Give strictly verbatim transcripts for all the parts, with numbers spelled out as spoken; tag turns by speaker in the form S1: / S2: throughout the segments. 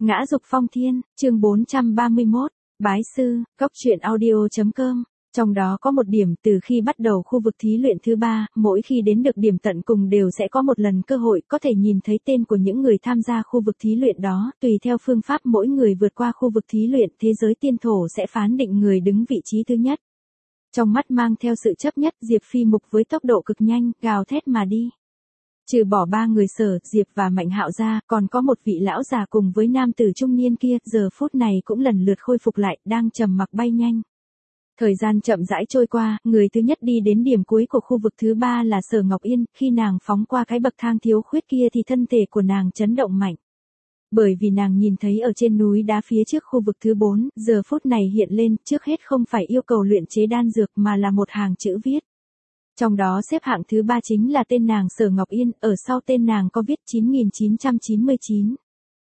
S1: Ngã dục phong thiên, chương bốn trăm ba mươi mốt, bái sư, góc truyện audio chấm com. Trong đó có một điểm từ khi bắt đầu khu vực thí luyện thứ ba, mỗi khi đến được điểm tận cùng đều sẽ có một lần cơ hội có thể nhìn thấy tên của những người tham gia khu vực thí luyện đó, tùy theo phương pháp mỗi người vượt qua khu vực thí luyện thế giới tiên thổ sẽ phán định người đứng vị trí thứ nhất. Trong mắt mang theo sự chấp nhất, Diệp Phi Mục với tốc độ cực nhanh, gào thét mà đi. Trừ bỏ ba người Sở, Diệp và Mạnh Hạo ra, còn có một vị lão già cùng với nam tử trung niên kia, giờ phút này cũng lần lượt khôi phục lại, đang trầm mặc bay nhanh. Thời gian chậm rãi trôi qua, người thứ nhất đi đến điểm cuối của khu vực thứ ba là Sở Ngọc Yên, khi nàng phóng qua cái bậc thang thiếu khuyết kia thì thân thể của nàng chấn động mạnh. Bởi vì nàng nhìn thấy ở trên núi đá phía trước khu vực thứ bốn, giờ phút này hiện lên, trước hết không phải yêu cầu luyện chế đan dược mà là một hàng chữ viết. Trong đó xếp hạng thứ ba chính là tên nàng Sở Ngọc Yên, ở sau tên nàng có viết chín nghìn chín trăm chín mươi chín.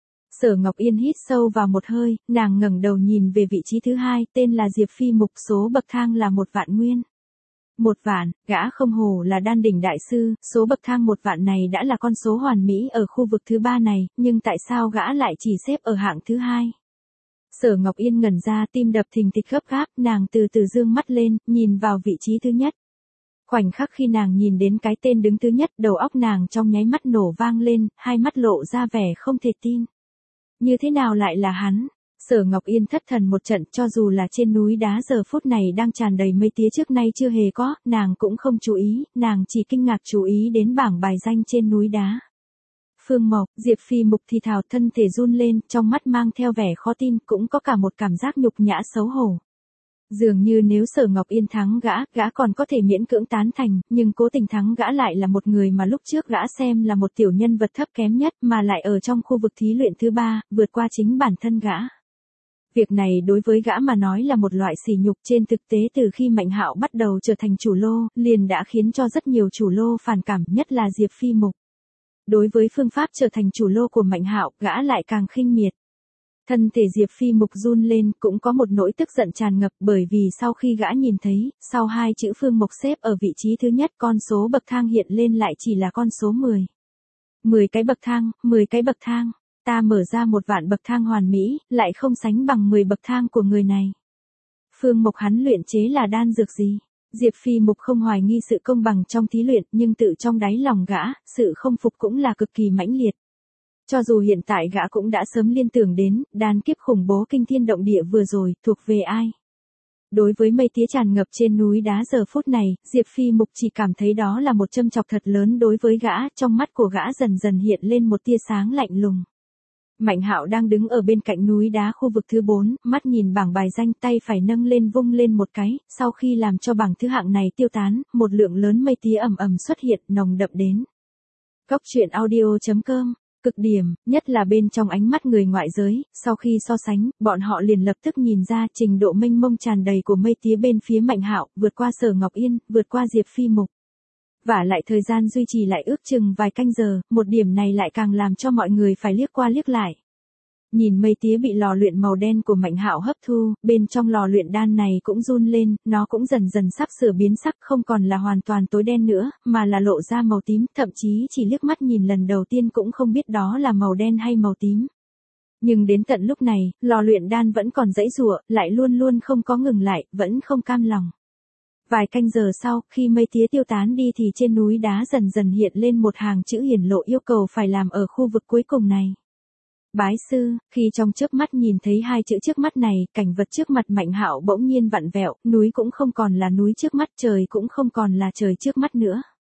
S1: Sở Ngọc Yên hít sâu vào một hơi, nàng ngẩng đầu nhìn về vị trí thứ hai, tên là Diệp Phi Mục, số bậc thang là một vạn nguyên. Một vạn, gã không hổ là đan đỉnh đại sư, số bậc thang một vạn này đã là con số hoàn mỹ ở khu vực thứ ba này, nhưng tại sao gã lại chỉ xếp ở hạng thứ hai? Sở Ngọc Yên ngẩn ra, tim đập thình thịch gấp gáp, nàng từ từ dương mắt lên, nhìn vào vị trí thứ nhất. Khoảnh khắc khi nàng nhìn đến cái tên đứng thứ nhất, đầu óc nàng trong nháy mắt nổ vang lên, hai mắt lộ ra vẻ không thể tin. Như thế nào lại là hắn? Sở Ngọc Yên thất thần một trận, cho dù là trên núi đá giờ phút này đang tràn đầy mây tía trước nay chưa hề có, nàng cũng không chú ý, nàng chỉ kinh ngạc chú ý đến bảng bài danh trên núi đá. Phương Mộc, Diệp Phi Mục thì thào, thân thể run lên, trong mắt mang theo vẻ khó tin, cũng có cả một cảm giác nhục nhã xấu hổ. Dường như nếu Sở Ngọc Yên thắng gã, gã còn có thể miễn cưỡng tán thành, nhưng cố tình thắng gã lại là một người mà lúc trước gã xem là một tiểu nhân vật thấp kém nhất, mà lại ở trong khu vực thí luyện thứ ba, vượt qua chính bản thân gã. Việc này đối với gã mà nói là một loại sỉ nhục, trên thực tế từ khi Mạnh Hạo bắt đầu trở thành chủ lô, liền đã khiến cho rất nhiều chủ lô phản cảm, nhất là Diệp Phi Mục. Đối với phương pháp trở thành chủ lô của Mạnh Hạo, gã lại càng khinh miệt. Thân thể Diệp Phi Mục run lên, cũng có một nỗi tức giận tràn ngập, bởi vì sau khi gã nhìn thấy, sau hai chữ Phương Mộc xếp ở vị trí thứ nhất, con số bậc thang hiện lên lại chỉ là con số mười. mười cái bậc thang, mười cái bậc thang, ta mở ra một vạn bậc thang hoàn mỹ, lại không sánh bằng mười bậc thang của người này. Phương Mộc hắn luyện chế là đan dược gì? Diệp Phi Mục không hoài nghi sự công bằng trong thí luyện, nhưng tự trong đáy lòng gã, sự không phục cũng là cực kỳ mãnh liệt. Cho dù hiện tại gã cũng đã sớm liên tưởng đến, đan kiếp khủng bố kinh thiên động địa vừa rồi, thuộc về ai? Đối với mây tía tràn ngập trên núi đá giờ phút này, Diệp Phi Mục chỉ cảm thấy đó là một châm chọc thật lớn đối với gã, trong mắt của gã dần dần hiện lên một tia sáng lạnh lùng. Mạnh Hạo đang đứng ở bên cạnh núi đá khu vực thứ bốn, mắt nhìn bảng bài danh, tay phải nâng lên vung lên một cái, sau khi làm cho bảng thứ hạng này tiêu tán, một lượng lớn mây tía ầm ầm xuất hiện, nồng đậm đến. Góc truyện audio chấm com. Cực điểm, nhất là bên trong ánh mắt người ngoại giới, sau khi so sánh, bọn họ liền lập tức nhìn ra trình độ mênh mông tràn đầy của mây tía bên phía Mạnh Hạo, vượt qua Sở Ngọc Yên, vượt qua Diệp Phi Mục. Vả lại thời gian duy trì lại ước chừng vài canh giờ, một điểm này lại càng làm cho mọi người phải liếc qua liếc lại. Nhìn mây tía bị lò luyện màu đen của Mạnh Hạo hấp thu, bên trong lò luyện đan này cũng run lên, nó cũng dần dần sắp sửa biến sắc, không còn là hoàn toàn tối đen nữa, mà là lộ ra màu tím, thậm chí chỉ liếc mắt nhìn lần đầu tiên cũng không biết đó là màu đen hay màu tím. Nhưng đến tận lúc này, lò luyện đan vẫn còn giãy giụa, lại luôn luôn không có ngừng lại, vẫn không cam lòng. Vài canh giờ sau, khi mây tía tiêu tán đi thì trên núi đá dần dần hiện lên một hàng chữ hiển lộ yêu cầu phải làm ở khu vực cuối cùng này. Bái sư, khi trong chớp mắt nhìn thấy hai chữ trước mắt này, cảnh vật trước mặt Mạnh Hạo bỗng nhiên vặn vẹo, núi cũng không còn là núi trước mắt, trời cũng không còn là trời trước mắt nữa.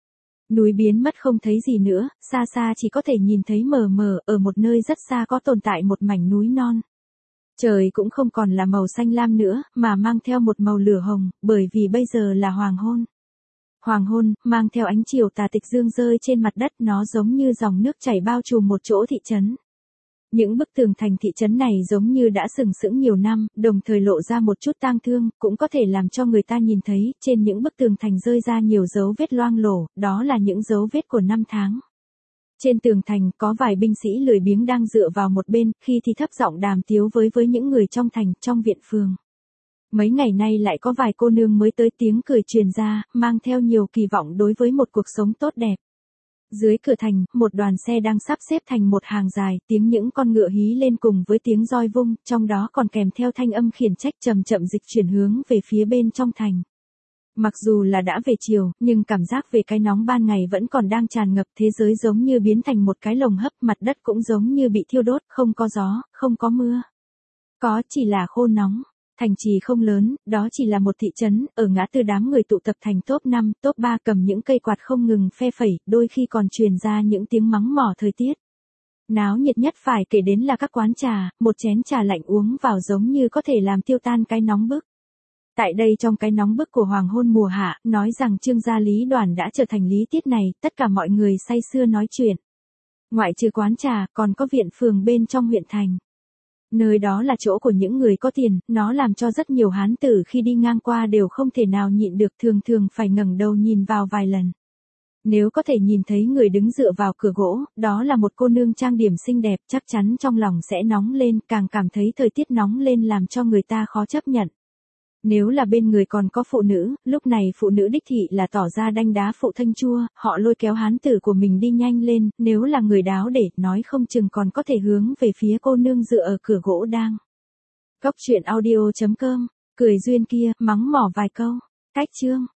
S1: Núi biến mất không thấy gì nữa, xa xa chỉ có thể nhìn thấy mờ mờ, ở một nơi rất xa có tồn tại một mảnh núi non. Trời cũng không còn là màu xanh lam nữa, mà mang theo một màu lửa hồng, bởi vì bây giờ là hoàng hôn. Hoàng hôn, mang theo ánh chiều tà tịch dương rơi trên mặt đất, nó giống như dòng nước chảy bao trùm một chỗ thị trấn. Những bức tường thành thị trấn này giống như đã sừng sững nhiều năm, đồng thời lộ ra một chút tang thương, cũng có thể làm cho người ta nhìn thấy, trên những bức tường thành rơi ra nhiều dấu vết loang lổ, đó là những dấu vết của năm tháng. Trên tường thành, có vài binh sĩ lười biếng đang dựa vào một bên, khi thì thấp giọng đàm tiếu với với những người trong thành, trong viện phường. Mấy ngày nay lại có vài cô nương mới tới tiếng cười truyền ra, mang theo nhiều kỳ vọng đối với một cuộc sống tốt đẹp. Dưới cửa thành, một đoàn xe đang sắp xếp thành một hàng dài, tiếng những con ngựa hí lên cùng với tiếng roi vung, trong đó còn kèm theo thanh âm khiển trách chậm chậm dịch chuyển hướng về phía bên trong thành. Mặc dù là đã về chiều, nhưng cảm giác về cái nóng ban ngày vẫn còn đang tràn ngập, thế giới giống như biến thành một cái lồng hấp, mặt đất cũng giống như bị thiêu đốt, không có gió, không có mưa. Có chỉ là khô nóng. Thành trì không lớn, đó chỉ là một thị trấn, ở ngã tư đám người tụ tập thành top năm, top ba cầm những cây quạt không ngừng phe phẩy, đôi khi còn truyền ra những tiếng mắng mỏ thời tiết. Náo nhiệt nhất phải kể đến là các quán trà, một chén trà lạnh uống vào giống như có thể làm tiêu tan cái nóng bức. Tại đây trong cái nóng bức của hoàng hôn mùa hạ, nói rằng Trương gia Lý Đoàn đã trở thành lý tiết này, tất cả mọi người say sưa nói chuyện. Ngoại trừ quán trà, còn có viện phường bên trong huyện thành. Nơi đó là chỗ của những người có tiền, nó làm cho rất nhiều hán tử khi đi ngang qua đều không thể nào nhịn được, thường thường phải ngẩng đầu nhìn vào vài lần. Nếu có thể nhìn thấy người đứng dựa vào cửa gỗ, đó là một cô nương trang điểm xinh đẹp, chắc chắn trong lòng sẽ nóng lên, càng cảm thấy thời tiết nóng lên làm cho người ta khó chấp nhận. Nếu là bên người còn có phụ nữ, lúc này phụ nữ đích thị là tỏ ra đanh đá phụ thanh chua, họ lôi kéo hán tử của mình đi nhanh lên, nếu là người đáo để, nói không chừng còn có thể hướng về phía cô nương dựa ở cửa gỗ đang. Cóc truyện audio chấm com, cười duyên kia, mắng mỏ vài câu, cách chương.